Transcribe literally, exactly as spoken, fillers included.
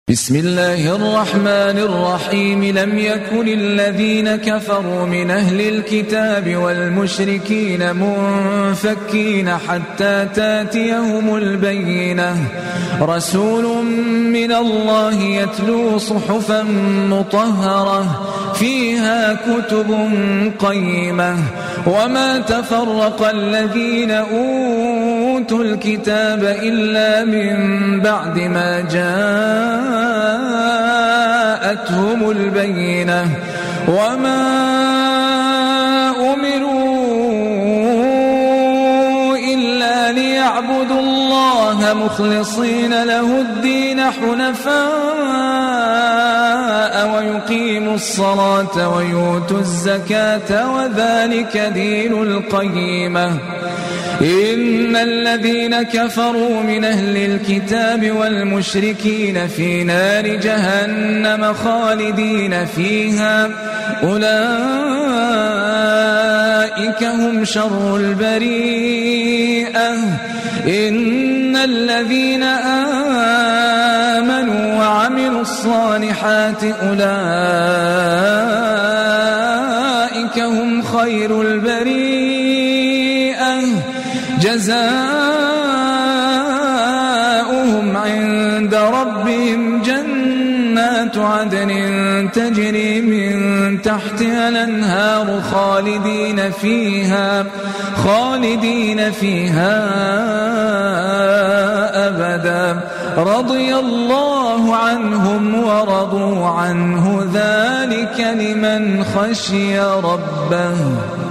بسم الله الرحمن الرحيم لم يكن الذين كفروا من أهل الكتاب والمشركين منفكين حتى تاتيهم البينة رسول من الله يتلو صحفا مطهرة فيها كتب قيمة وما تفرق الذين أوتوا الكتاب إلا من بعد ما جاءتهم البينة وما أمروا إلا ليعبدوا الله مخلصين له الدين حنفاء ويقيموا الصلاة ويؤتوا الزكاة وذلك دين القيمة إن الذين كفروا من أهل الكتاب والمشركين في نار جهنم خالدين فيها أولئك هم شر البريئة إن الذين آمنوا وعملوا الصالحات أولئك هم خير البريئة جزاؤهم عند ربهم جنات عدن تجري من تحتها الأنهار خالدين فيها خالدين فيها أبدا رضي الله عنهم ورضوا عنه ذلك لمن خشي ربه.